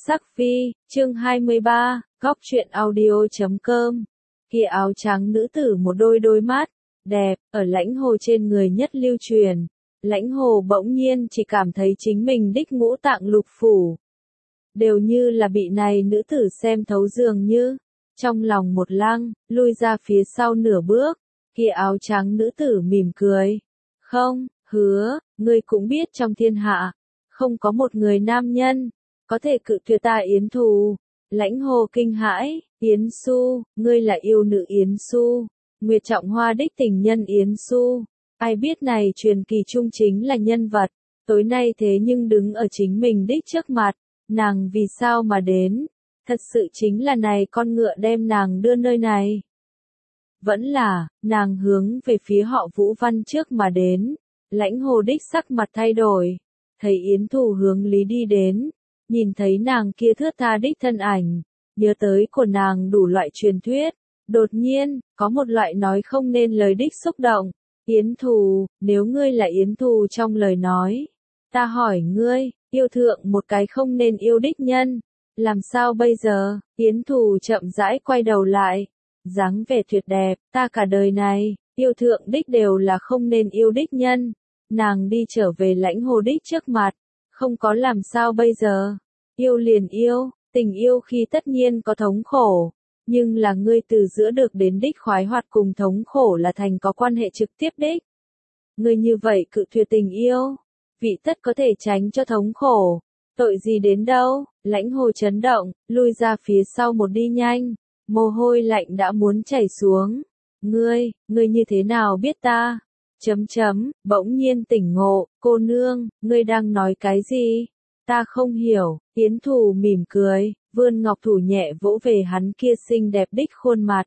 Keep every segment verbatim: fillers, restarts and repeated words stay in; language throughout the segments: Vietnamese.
sắc phi, chương hai mươi ba, góc truyện audio chấm com. Kia áo trắng nữ tử một đôi đôi mắt, đẹp, ở lãnh hồ trên người nhất lưu truyền. Lãnh hồ bỗng nhiên chỉ cảm thấy chính mình đích ngũ tạng lục phủ. Đều như là bị này nữ tử xem thấu dường như. Trong lòng một lăng, lui ra phía sau nửa bước. Kia áo trắng nữ tử mỉm cười. Không, hứa, ngươi cũng biết trong thiên hạ. Không có một người nam nhân. Có thể cự tuyệt ta Yến Thù. Lãnh hồ kinh hãi, Yến Xu, ngươi là yêu nữ Yến Xu. Nguyệt Trọng Hoa đích tình nhân Yến Xu. Ai biết này truyền kỳ trung chính là nhân vật. Tối nay thế nhưng đứng ở chính mình đích trước mặt. Nàng vì sao mà đến? Thật sự chính là này con ngựa đem nàng đưa nơi này. Vẫn là, nàng hướng về phía họ Vũ Văn trước mà đến. Lãnh hồ đích sắc mặt thay đổi. Thấy Yến Thù hướng lý đi đến. Nhìn thấy nàng kia thướt tha đích thân ảnh. Nhớ tới của nàng đủ loại truyền thuyết. Đột nhiên, có một loại nói không nên lời đích xúc động. Yến Thù, nếu ngươi là Yến Thù trong lời nói. Ta hỏi ngươi, yêu thượng một cái không nên yêu đích nhân. Làm sao bây giờ? Yến Thù chậm rãi quay đầu lại. Dáng vẻ tuyệt đẹp, ta cả đời này, yêu thượng đích đều là không nên yêu đích nhân. Nàng đi trở về lãnh hồ đích trước mặt. Không có làm sao bây giờ? Yêu liền yêu, tình yêu khi tất nhiên có thống khổ. Nhưng là ngươi từ giữa được đến đích khoái hoạt cùng thống khổ là thành có quan hệ trực tiếp đích. Ngươi như vậy cự tuyệt tình yêu. Vị tất có thể tránh cho thống khổ. Tội gì đến đâu? Lãnh hồ chấn động, lui ra phía sau một đi nhanh. Mồ hôi lạnh đã muốn chảy xuống. Ngươi, ngươi như thế nào biết ta? Chấm chấm, bỗng nhiên tỉnh ngộ, cô nương, ngươi đang nói cái gì? Ta không hiểu, Yến Thù mỉm cười, vươn ngọc thủ nhẹ vỗ về hắn kia xinh đẹp đích khuôn mặt.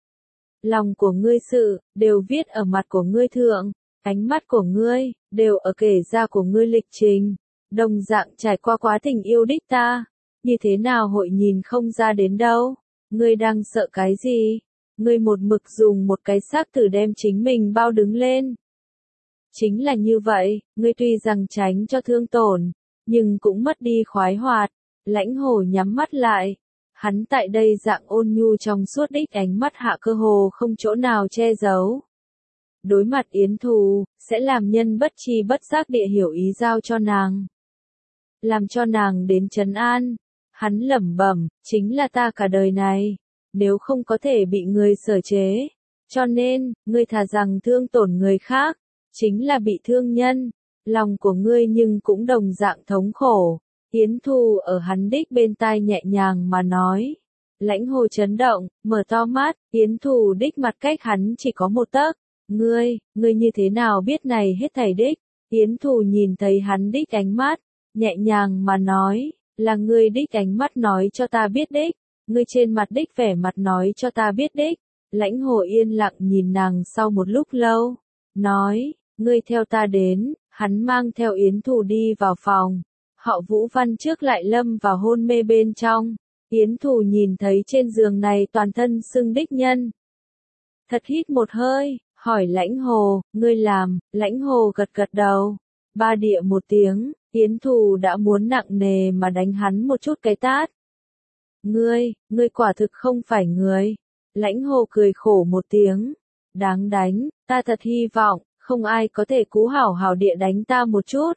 Lòng của ngươi sự, đều viết ở mặt của ngươi thượng, ánh mắt của ngươi, đều ở kể ra của ngươi lịch trình. Đồng dạng trải qua quá tình yêu đích ta, như thế nào hội nhìn không ra đến đâu? Ngươi đang sợ cái gì? Ngươi một mực dùng một cái xác tử đem chính mình bao đứng lên. Chính là như vậy, ngươi tuy rằng tránh cho thương tổn, nhưng cũng mất đi khoái hoạt. Lãnh hồ nhắm mắt lại. Hắn tại đây dạng ôn nhu trong suốt đích ánh mắt hạ cơ hồ không chỗ nào che giấu. Đối mặt Yến Thù, sẽ làm nhân bất chi bất giác địa hiểu ý giao cho nàng. Làm cho nàng đến trấn an. Hắn lẩm bẩm, chính là ta cả đời này. Nếu không có thể bị người sở chế. Cho nên, ngươi thà rằng thương tổn người khác. Chính là bị thương nhân. Lòng của ngươi nhưng cũng đồng dạng thống khổ. Yến Thù ở hắn đích bên tai nhẹ nhàng mà nói. Lãnh hồ chấn động, mở to mắt, Yến Thù đích mặt cách hắn chỉ có một tấc. Ngươi, ngươi như thế nào biết này hết thảy đích? Yến Thù nhìn thấy hắn đích ánh mắt, nhẹ nhàng mà nói, là ngươi đích ánh mắt nói cho ta biết đích. Ngươi trên mặt đích vẻ mặt nói cho ta biết đích. Lãnh hồ yên lặng nhìn nàng sau một lúc lâu. Nói, ngươi theo ta đến, hắn mang theo Yến Thù đi vào phòng. Họ Vũ Văn trước lại lâm vào hôn mê bên trong. Yến Thù nhìn thấy trên giường này toàn thân sưng đích nhân. Thật hít một hơi, hỏi lãnh hồ, ngươi làm, lãnh hồ gật gật đầu. Ba địa một tiếng, Yến Thù đã muốn nặng nề mà đánh hắn một chút cái tát. Ngươi, ngươi quả thực không phải người. Lãnh hồ cười khổ một tiếng. Đáng đánh, ta thật hy vọng, không ai có thể cú hảo hảo địa đánh ta một chút.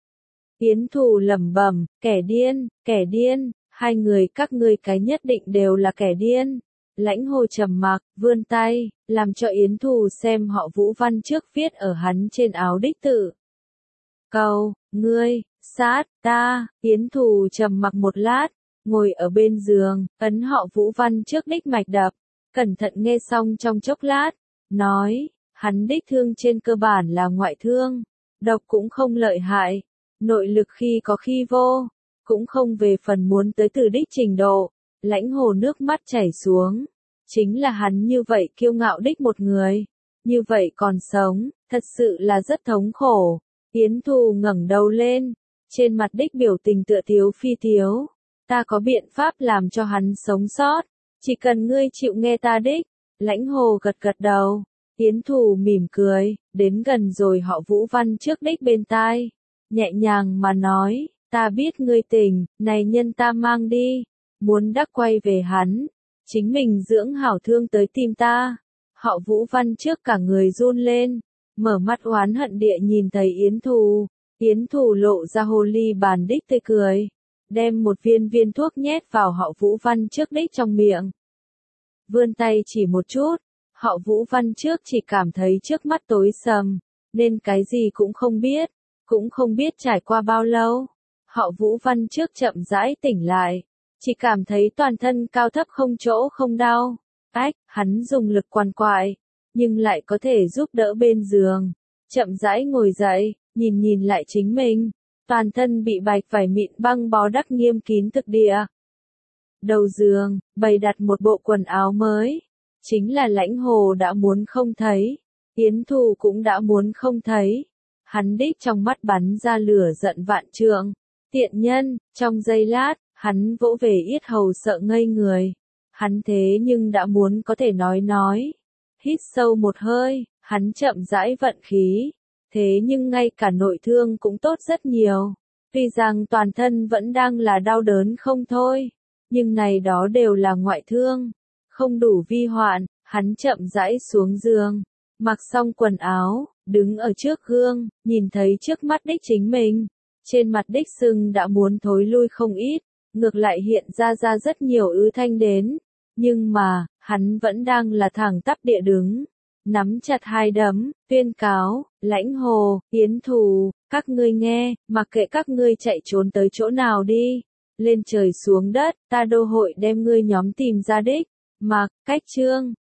Yến Thù lẩm bẩm, kẻ điên, kẻ điên, hai người các ngươi cái nhất định đều là kẻ điên. Lãnh hồ trầm mặc, vươn tay, làm cho Yến Thù xem họ Vũ Văn trước viết ở hắn trên áo đích tự. Cầu, ngươi, sát, ta, Yến Thù trầm mặc một lát, ngồi ở bên giường, ấn họ Vũ Văn trước đích mạch đập, cẩn thận nghe xong trong chốc lát, nói, hắn đích thương trên cơ bản là ngoại thương, độc cũng không lợi hại. Nội lực khi có khi vô, cũng không về phần muốn tới từ đích trình độ. Lãnh hồ nước mắt chảy xuống. Chính là hắn như vậy kiêu ngạo đích một người. Như vậy còn sống, thật sự là rất thống khổ. Yến Thù ngẩng đầu lên. Trên mặt đích biểu tình tựa thiếu phi thiếu. Ta có biện pháp làm cho hắn sống sót. Chỉ cần ngươi chịu nghe ta đích. Lãnh hồ gật gật đầu. Yến Thù mỉm cười, đến gần rồi họ Vũ Văn trước đích bên tai. Nhẹ nhàng mà nói, ta biết ngươi tỉnh, này nhân ta mang đi, muốn đắc quay về hắn, chính mình dưỡng hảo thương tới tìm ta. Họ Vũ Văn trước cả người run lên, mở mắt oán hận địa nhìn thấy Yến Thù, Yến Thù lộ ra hồ ly bàn đích tươi cười, đem một viên viên thuốc nhét vào họ Vũ Văn trước đích trong miệng. Vươn tay chỉ một chút, họ Vũ Văn trước chỉ cảm thấy trước mắt tối sầm, nên cái gì cũng không biết, cũng không biết trải qua bao lâu. Họ Vũ Văn trước chậm rãi tỉnh lại, chỉ cảm thấy toàn thân cao thấp không chỗ không đau. Ách, hắn dùng lực quằn quại, nhưng lại có thể giúp đỡ bên giường. Chậm rãi ngồi dậy, nhìn nhìn lại chính mình, toàn thân bị bạch vải mịn băng bó đắp nghiêm kín thực địa. Đầu giường, bày đặt một bộ quần áo mới, chính là Lãnh Hồ đã muốn không thấy, Yến Thù cũng đã muốn không thấy. Hắn đích trong mắt bắn ra lửa giận vạn trượng, tiện nhân, trong giây lát, hắn vỗ về yết hầu sợ ngây người. Hắn thế nhưng đã muốn có thể nói nói. Hít sâu một hơi, hắn chậm rãi vận khí. Thế nhưng ngay cả nội thương cũng tốt rất nhiều. Tuy rằng toàn thân vẫn đang là đau đớn không thôi. Nhưng này đó đều là ngoại thương. Không đủ vi hoạn, hắn chậm rãi xuống giường. Mặc xong quần áo, đứng ở trước gương, nhìn thấy trước mắt đích chính mình. Trên mặt đích sưng đã muốn thối lui không ít. Ngược lại hiện ra ra rất nhiều ứ thanh đến. Nhưng mà, hắn vẫn đang là thẳng tắp địa đứng. Nắm chặt hai đấm, tuyên cáo, Lãnh Hồ, Yến Thù, các ngươi nghe, mặc kệ các ngươi chạy trốn tới chỗ nào đi. Lên trời xuống đất, ta đô hội đem ngươi nhóm tìm ra đích. Mặc, cách chương.